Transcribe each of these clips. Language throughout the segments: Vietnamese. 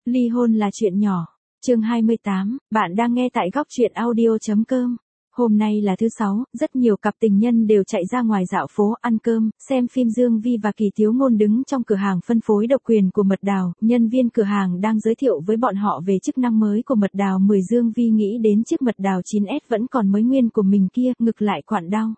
Ly hôn là chuyện nhỏ. Chương 28, bạn đang nghe tại góc truyện audio.com. Hôm nay là thứ Sáu, rất nhiều cặp tình nhân đều chạy ra ngoài dạo phố, ăn cơm, xem phim. Dương Vi và Kỳ Thiếu Ngôn đứng trong cửa hàng phân phối độc quyền của mật đào, nhân viên cửa hàng đang giới thiệu với bọn họ về chức năng mới của mật đào 10. Dương Vi nghĩ đến chiếc mật đào 9S vẫn còn mới nguyên của mình kia, ngực lại quặn đau.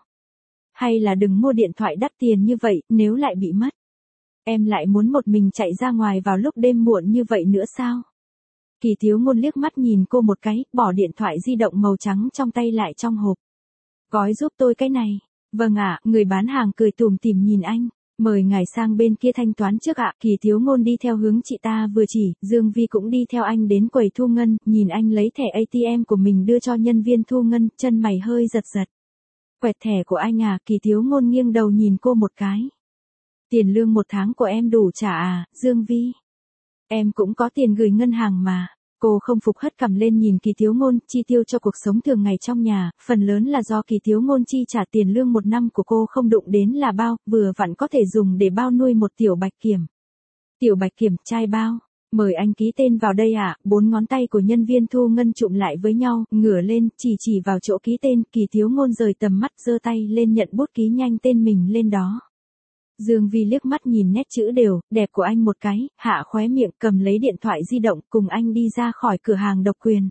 Hay là đừng mua điện thoại đắt tiền như vậy, nếu lại bị mất. Em lại muốn một mình chạy ra ngoài vào lúc đêm muộn như vậy nữa sao? Kỳ Thiếu Ngôn liếc mắt nhìn cô một cái, bỏ điện thoại di động màu trắng trong tay lại trong hộp. Gói giúp tôi cái này. Vâng ạ, người bán hàng cười tủm tỉm nhìn anh. Mời ngài sang bên kia thanh toán trước ạ. Kỳ Thiếu Ngôn đi theo hướng chị ta vừa chỉ, Dương Vi cũng đi theo anh đến quầy thu ngân, nhìn anh lấy thẻ ATM của mình đưa cho nhân viên thu ngân, chân mày hơi giật giật. Quẹt thẻ của anh à? Kỳ Thiếu Ngôn nghiêng đầu nhìn cô một cái. Tiền lương một tháng của em đủ trả à, Dương Vi? Em cũng có tiền gửi ngân hàng mà. Cô không phục hất cằm lên nhìn Kỳ Thiếu Ngôn, chi tiêu cho cuộc sống thường ngày trong nhà, phần lớn là do Kỳ Thiếu Ngôn chi trả. Tiền lương một năm của cô không đụng đến là bao, vừa vặn có thể dùng để bao nuôi một tiểu bạch kiểm. Tiểu bạch kiểm, trai bao. Mời anh ký tên vào đây ạ. 4 ngón tay của nhân viên thu ngân chụm lại với nhau, ngửa lên, chỉ vào chỗ ký tên. Kỳ Thiếu Ngôn rời tầm mắt, giơ tay lên nhận bút ký nhanh tên mình lên đó. Dương Vi liếc mắt nhìn nét chữ đều, đẹp của anh một cái, hạ khóe miệng, cầm lấy điện thoại di động, cùng anh đi ra khỏi cửa hàng độc quyền.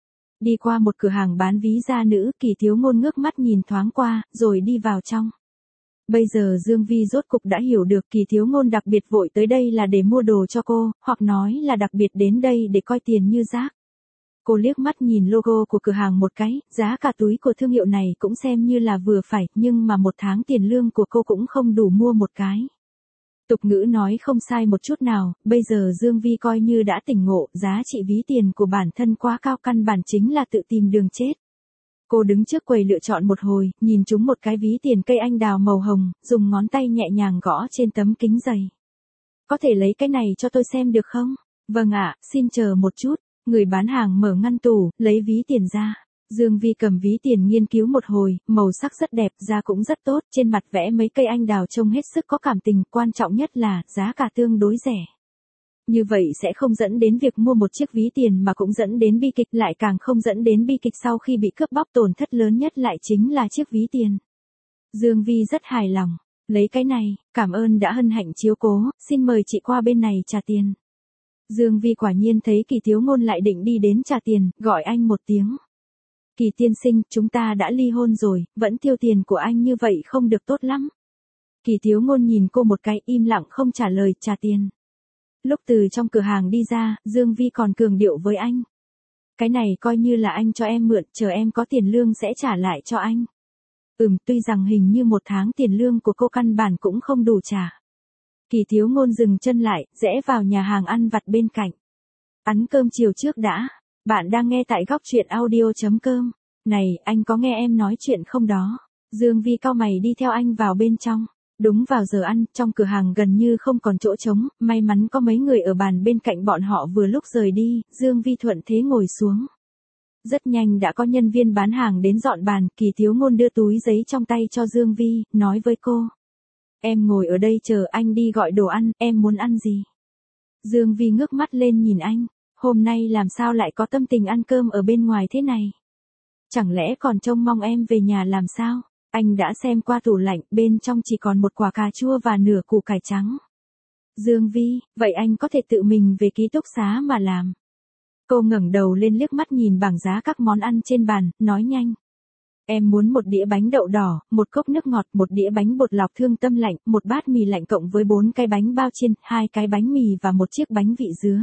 Đi qua một cửa hàng bán ví da nữ, Kỳ Thiếu Ngôn ngước mắt nhìn thoáng qua, rồi đi vào trong. Bây giờ Dương Vi rốt cục đã hiểu được Kỳ Thiếu Ngôn đặc biệt vội tới đây là để mua đồ cho cô, hoặc nói là đặc biệt đến đây để coi tiền như rác. Cô liếc mắt nhìn logo của cửa hàng một cái, giá cả túi của thương hiệu này cũng xem như là vừa phải, nhưng mà một tháng tiền lương của cô cũng không đủ mua một cái. Tục ngữ nói không sai một chút nào, bây giờ Dương Vi coi như đã tỉnh ngộ, giá trị ví tiền của bản thân quá cao, căn bản chính là tự tìm đường chết. Cô đứng trước quầy lựa chọn một hồi, nhìn trúng một cái ví tiền cây anh đào màu hồng, dùng ngón tay nhẹ nhàng gõ trên tấm kính dày. Có thể lấy cái này cho tôi xem được không? Vâng ạ, xin chờ một chút. Người bán hàng mở ngăn tủ, lấy ví tiền ra. Dương Vi cầm ví tiền nghiên cứu một hồi, màu sắc rất đẹp, da cũng rất tốt, trên mặt vẽ mấy cây anh đào trông hết sức có cảm tình, quan trọng nhất là giá cả tương đối rẻ. Như vậy sẽ không dẫn đến việc mua một chiếc ví tiền mà cũng dẫn đến bi kịch, lại càng không dẫn đến bi kịch sau khi bị cướp bóc. Tổn thất lớn nhất lại chính là chiếc ví tiền. Dương Vi rất hài lòng. Lấy cái này, cảm ơn đã hân hạnh chiếu cố, xin mời chị qua bên này trả tiền. Dương Vi quả nhiên thấy Kỳ Thiếu Ngôn lại định đi đến trả tiền, gọi anh một tiếng. Kỳ tiên sinh, chúng ta đã ly hôn rồi, vẫn tiêu tiền của anh như vậy không được tốt lắm. Kỳ Thiếu Ngôn nhìn cô một cái, im lặng không trả lời. Trả tiền. Lúc từ trong cửa hàng đi ra, Dương Vi còn cường điệu với anh. Cái này coi như là anh cho em mượn, chờ em có tiền lương sẽ trả lại cho anh. Tuy rằng hình như một tháng tiền lương của cô căn bản cũng không đủ trả. Kỳ Thiếu Ngôn dừng chân lại, rẽ vào nhà hàng ăn vặt bên cạnh. Ăn cơm chiều trước đã. Bạn đang nghe tại góc truyện audio.com. Này, anh có nghe em nói chuyện không đó? Dương Vi cau mày đi theo anh vào bên trong. Đúng vào giờ ăn, trong cửa hàng gần như không còn chỗ trống, may mắn có mấy người ở bàn bên cạnh bọn họ vừa lúc rời đi, Dương Vi thuận thế ngồi xuống. Rất nhanh đã có nhân viên bán hàng đến dọn bàn, Kỳ Thiếu Ngôn đưa túi giấy trong tay cho Dương Vi, nói với cô. Em ngồi ở đây chờ anh đi gọi đồ ăn, em muốn ăn gì? Dương Vi ngước mắt lên nhìn anh, hôm nay làm sao lại có tâm tình ăn cơm ở bên ngoài thế này? Chẳng lẽ còn trông mong em về nhà làm sao? Anh đã xem qua tủ lạnh, bên trong chỉ còn một quả cà chua và nửa củ cải trắng. Dương Vi, vậy anh có thể tự mình về ký túc xá mà làm. Cô ngẩng đầu lên liếc mắt nhìn bảng giá các món ăn trên bàn, nói nhanh. Em muốn một đĩa bánh đậu đỏ, một cốc nước ngọt, một đĩa bánh bột lọc thương tâm lạnh, một bát mì lạnh cộng với 4 cái bánh bao chiên, 2 cái bánh mì và một chiếc bánh vị dứa.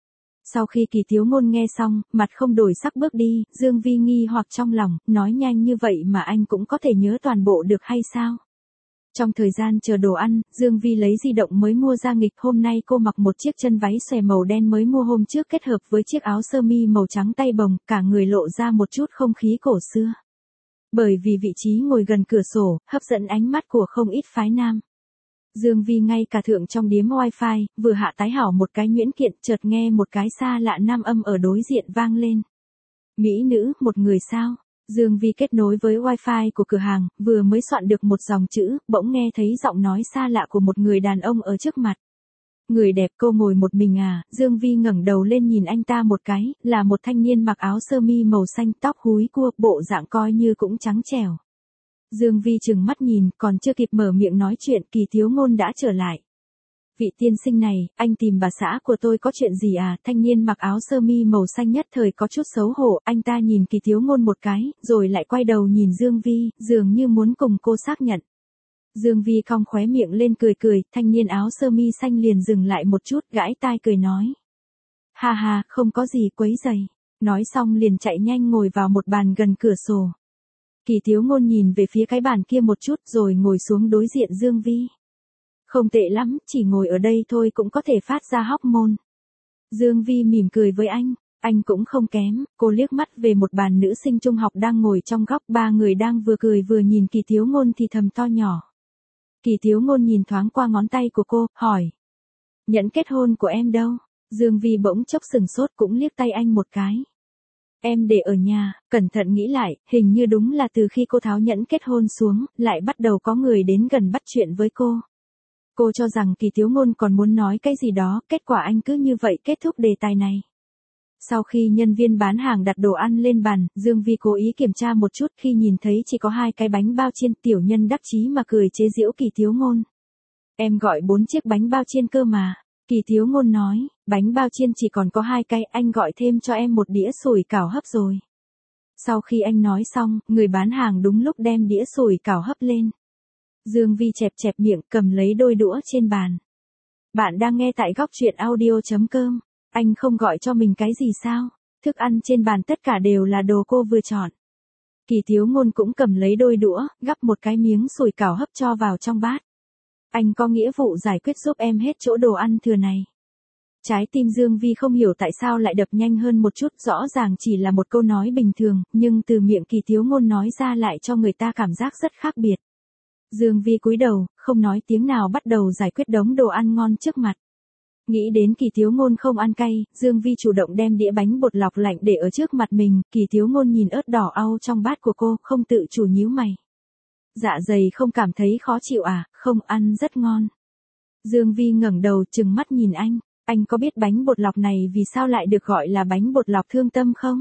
Sau khi Kỳ Thiếu Ngôn nghe xong, mặt không đổi sắc bước đi, Dương Vi nghi hoặc trong lòng, nói nhanh như vậy mà anh cũng có thể nhớ toàn bộ được hay sao? Trong thời gian chờ đồ ăn, Dương Vi lấy di động mới mua ra nghịch. Hôm nay cô mặc một chiếc chân váy xòe màu đen mới mua hôm trước kết hợp với chiếc áo sơ mi màu trắng tay bồng, cả người lộ ra một chút không khí cổ xưa. Bởi vì vị trí ngồi gần cửa sổ, hấp dẫn ánh mắt của không ít phái nam. Dương Vi ngay cả thượng trong điếm wifi, vừa hạ tái hảo một cái nhuyễn kiện, chợt nghe một cái xa lạ nam âm ở đối diện vang lên. Mỹ nữ, một người sao? Dương Vi kết nối với wifi của cửa hàng, vừa mới soạn được một dòng chữ, bỗng nghe thấy giọng nói xa lạ của một người đàn ông ở trước mặt. Người đẹp cô ngồi một mình à? Dương Vi ngẩng đầu lên nhìn anh ta một cái, là một thanh niên mặc áo sơ mi màu xanh, tóc húi cua, bộ dạng coi như cũng trắng trẻo. Dương Vi trừng mắt nhìn, còn chưa kịp mở miệng nói chuyện, Kỳ Thiếu Ngôn đã trở lại. Vị tiên sinh này, anh tìm bà xã của tôi có chuyện gì à? Thanh niên mặc áo sơ mi màu xanh nhất thời có chút xấu hổ, anh ta nhìn Kỳ Thiếu Ngôn một cái, rồi lại quay đầu nhìn Dương Vi, dường như muốn cùng cô xác nhận. Dương Vi cong khóe miệng lên cười cười, thanh niên áo sơ mi xanh liền dừng lại một chút, gãi tai cười nói. Ha ha, không có gì quấy rầy. Nói xong liền chạy nhanh ngồi vào một bàn gần cửa sổ. Kỳ Thiếu Ngôn nhìn về phía cái bàn kia một chút rồi ngồi xuống đối diện Dương Vi. Không tệ lắm, chỉ ngồi ở đây thôi cũng có thể phát ra hormone. Dương Vi mỉm cười với anh cũng không kém. Cô liếc mắt về một bàn nữ sinh trung học đang ngồi trong góc, ba người đang vừa cười vừa nhìn Kỳ Thiếu Ngôn thì thầm to nhỏ. Kỳ Thiếu Ngôn nhìn thoáng qua ngón tay của cô, hỏi. Nhẫn kết hôn của em đâu? Dương Vi bỗng chốc sừng sốt cũng liếc tay anh một cái. Em để ở nhà, cẩn thận nghĩ lại, hình như đúng là từ khi cô tháo nhẫn kết hôn xuống, lại bắt đầu có người đến gần bắt chuyện với cô. Cô cho rằng Kỳ Thiếu Ngôn còn muốn nói cái gì đó, kết quả anh cứ như vậy kết thúc đề tài này. Sau khi nhân viên bán hàng đặt đồ ăn lên bàn, Dương Vi cố ý kiểm tra một chút, khi nhìn thấy chỉ có 2 cái bánh bao chiên, tiểu nhân đắc chí mà cười chế giễu Kỳ Thiếu Ngôn. Em gọi 4 chiếc bánh bao chiên cơ mà. Kỳ Thiếu Ngôn nói, bánh bao chiên chỉ còn có 2 cái, anh gọi thêm cho em một đĩa sủi cảo hấp rồi. Sau khi anh nói xong, người bán hàng đúng lúc đem đĩa sủi cảo hấp lên. Dương Vi chẹp chẹp miệng, cầm lấy đôi đũa trên bàn. Bạn đang nghe tại góc truyện audio.com. Anh không gọi cho mình cái gì sao? Thức ăn trên bàn tất cả đều là đồ cô vừa chọn. Kỳ Thiếu Ngôn cũng cầm lấy đôi đũa, gắp một cái miếng sủi cảo hấp cho vào trong bát. Anh có nghĩa vụ giải quyết giúp em hết chỗ đồ ăn thừa này. Trái tim Dương Vi không hiểu tại sao lại đập nhanh hơn một chút, rõ ràng chỉ là một câu nói bình thường, nhưng từ miệng Kỳ Thiếu Ngôn nói ra lại cho người ta cảm giác rất khác biệt. Dương Vi cúi đầu, không nói tiếng nào bắt đầu giải quyết đống đồ ăn ngon trước mặt. Nghĩ đến Kỳ Thiếu Ngôn không ăn cay, Dương Vi chủ động đem đĩa bánh bột lọc lạnh để ở trước mặt mình, Kỳ Thiếu Ngôn nhìn ớt đỏ au trong bát của cô, không tự chủ nhíu mày. Dạ dày không cảm thấy khó chịu à? Không, ăn rất ngon. Dương Vi ngẩng đầu trừng mắt nhìn anh có biết bánh bột lọc này vì sao lại được gọi là bánh bột lọc thương tâm không?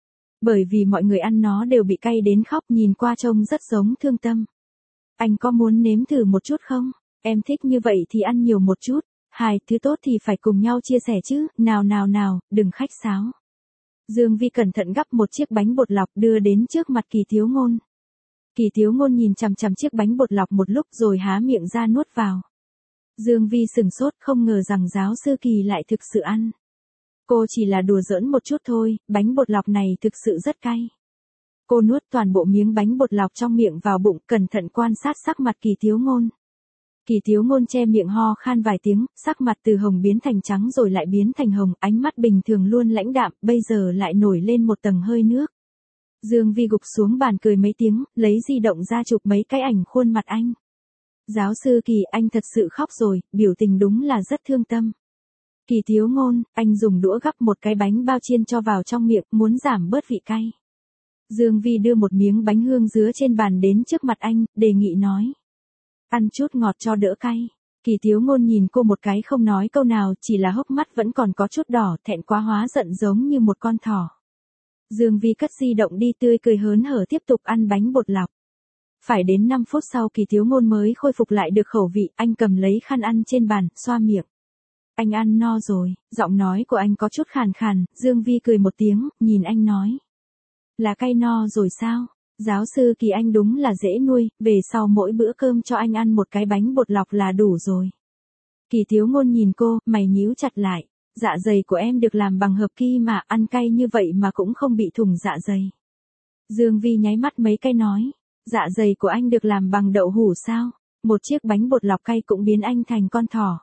Bởi vì mọi người ăn nó đều bị cay đến khóc, nhìn qua trông rất giống thương tâm. Anh có muốn nếm thử một chút không? Em thích như vậy thì ăn nhiều một chút. Thứ tốt thì phải cùng nhau chia sẻ chứ, nào, đừng khách sáo. Dương Vi cẩn thận gắp một chiếc bánh bột lọc đưa đến trước mặt Kỳ Thiếu Ngôn. Kỳ Thiếu Ngôn nhìn chằm chằm chiếc bánh bột lọc một lúc rồi há miệng ra nuốt vào. Dương Vi sừng sốt, không ngờ rằng giáo sư Kỳ lại thực sự ăn. Cô chỉ là đùa giỡn một chút thôi, bánh bột lọc này thực sự rất cay. Cô nuốt toàn bộ miếng bánh bột lọc trong miệng vào bụng, cẩn thận quan sát sắc mặt Kỳ Thiếu Ngôn. Kỳ Thiếu Ngôn che miệng ho khan vài tiếng, sắc mặt từ hồng biến thành trắng rồi lại biến thành hồng, ánh mắt bình thường luôn lãnh đạm, bây giờ lại nổi lên một tầng hơi nước. Dương Vi gục xuống bàn cười mấy tiếng, lấy di động ra chụp mấy cái ảnh khuôn mặt anh. Giáo sư Kỳ, anh thật sự khóc rồi, biểu tình đúng là rất thương tâm. Kỳ Thiếu Ngôn, anh dùng đũa gắp một cái bánh bao chiên cho vào trong miệng, muốn giảm bớt vị cay. Dương Vi đưa một miếng bánh hương dứa trên bàn đến trước mặt anh, đề nghị nói. Ăn chút ngọt cho đỡ cay. Kỳ Thiếu Ngôn nhìn cô một cái không nói câu nào, chỉ là hốc mắt vẫn còn có chút đỏ, thẹn quá hóa giận giống như một con thỏ. Dương Vi cất di động đi, tươi cười hớn hở tiếp tục ăn bánh bột lọc. Phải đến 5 phút sau Kỳ Thiếu Ngôn mới khôi phục lại được khẩu vị, anh cầm lấy khăn ăn trên bàn, xoa miệng. Anh ăn no rồi, giọng nói của anh có chút khàn khàn, Dương Vi cười một tiếng, nhìn anh nói. Là cay no rồi sao? Giáo sư Kỳ, anh đúng là dễ nuôi, về sau mỗi bữa cơm cho anh ăn một cái bánh bột lọc là đủ rồi. Kỳ Thiếu Ngôn nhìn cô, mày nhíu chặt lại. Dạ dày của em được làm bằng hợp kim mà, ăn cay như vậy mà cũng không bị thủng dạ dày. Dương Vi nháy mắt mấy cái nói. Dạ dày của anh được làm bằng đậu hũ sao? Một chiếc bánh bột lọc cay cũng biến anh thành con thỏ.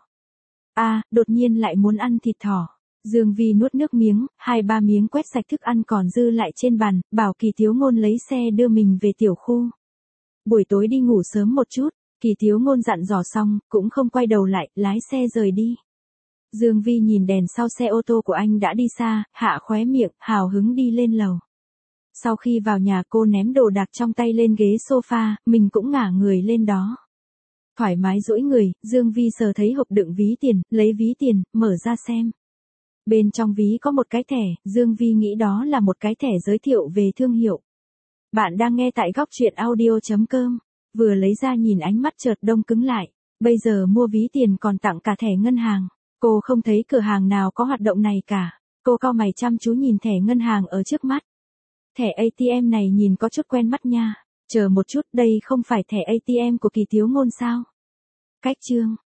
Đột nhiên lại muốn ăn thịt thỏ. Dương Vi nuốt nước miếng, 2-3 miếng quét sạch thức ăn còn dư lại trên bàn, bảo Kỳ Thiếu Ngôn lấy xe đưa mình về tiểu khu. Buổi tối đi ngủ sớm một chút, Kỳ Thiếu Ngôn dặn dò xong, cũng không quay đầu lại, lái xe rời đi. Dương Vi nhìn đèn sau xe ô tô của anh đã đi xa, hạ khóe miệng, hào hứng đi lên lầu. Sau khi vào nhà cô ném đồ đạc trong tay lên ghế sofa, mình cũng ngả người lên đó. Thoải mái duỗi người, Dương Vi sờ thấy hộp đựng ví tiền, lấy ví tiền, mở ra xem. Bên trong ví có một cái thẻ, Dương Vi nghĩ đó là một cái thẻ giới thiệu về thương hiệu. Bạn đang nghe tại góc truyện audio.com. Vừa lấy ra nhìn ánh mắt chợt đông cứng lại. Bây giờ mua ví tiền còn tặng cả thẻ ngân hàng. Cô không thấy cửa hàng nào có hoạt động này cả. Cô cau mày chăm chú nhìn thẻ ngân hàng ở trước mắt. Thẻ ATM này nhìn có chút quen mắt nha. Chờ một chút, đây không phải thẻ ATM của Kỳ Thiếu Ngôn sao? Cách chương.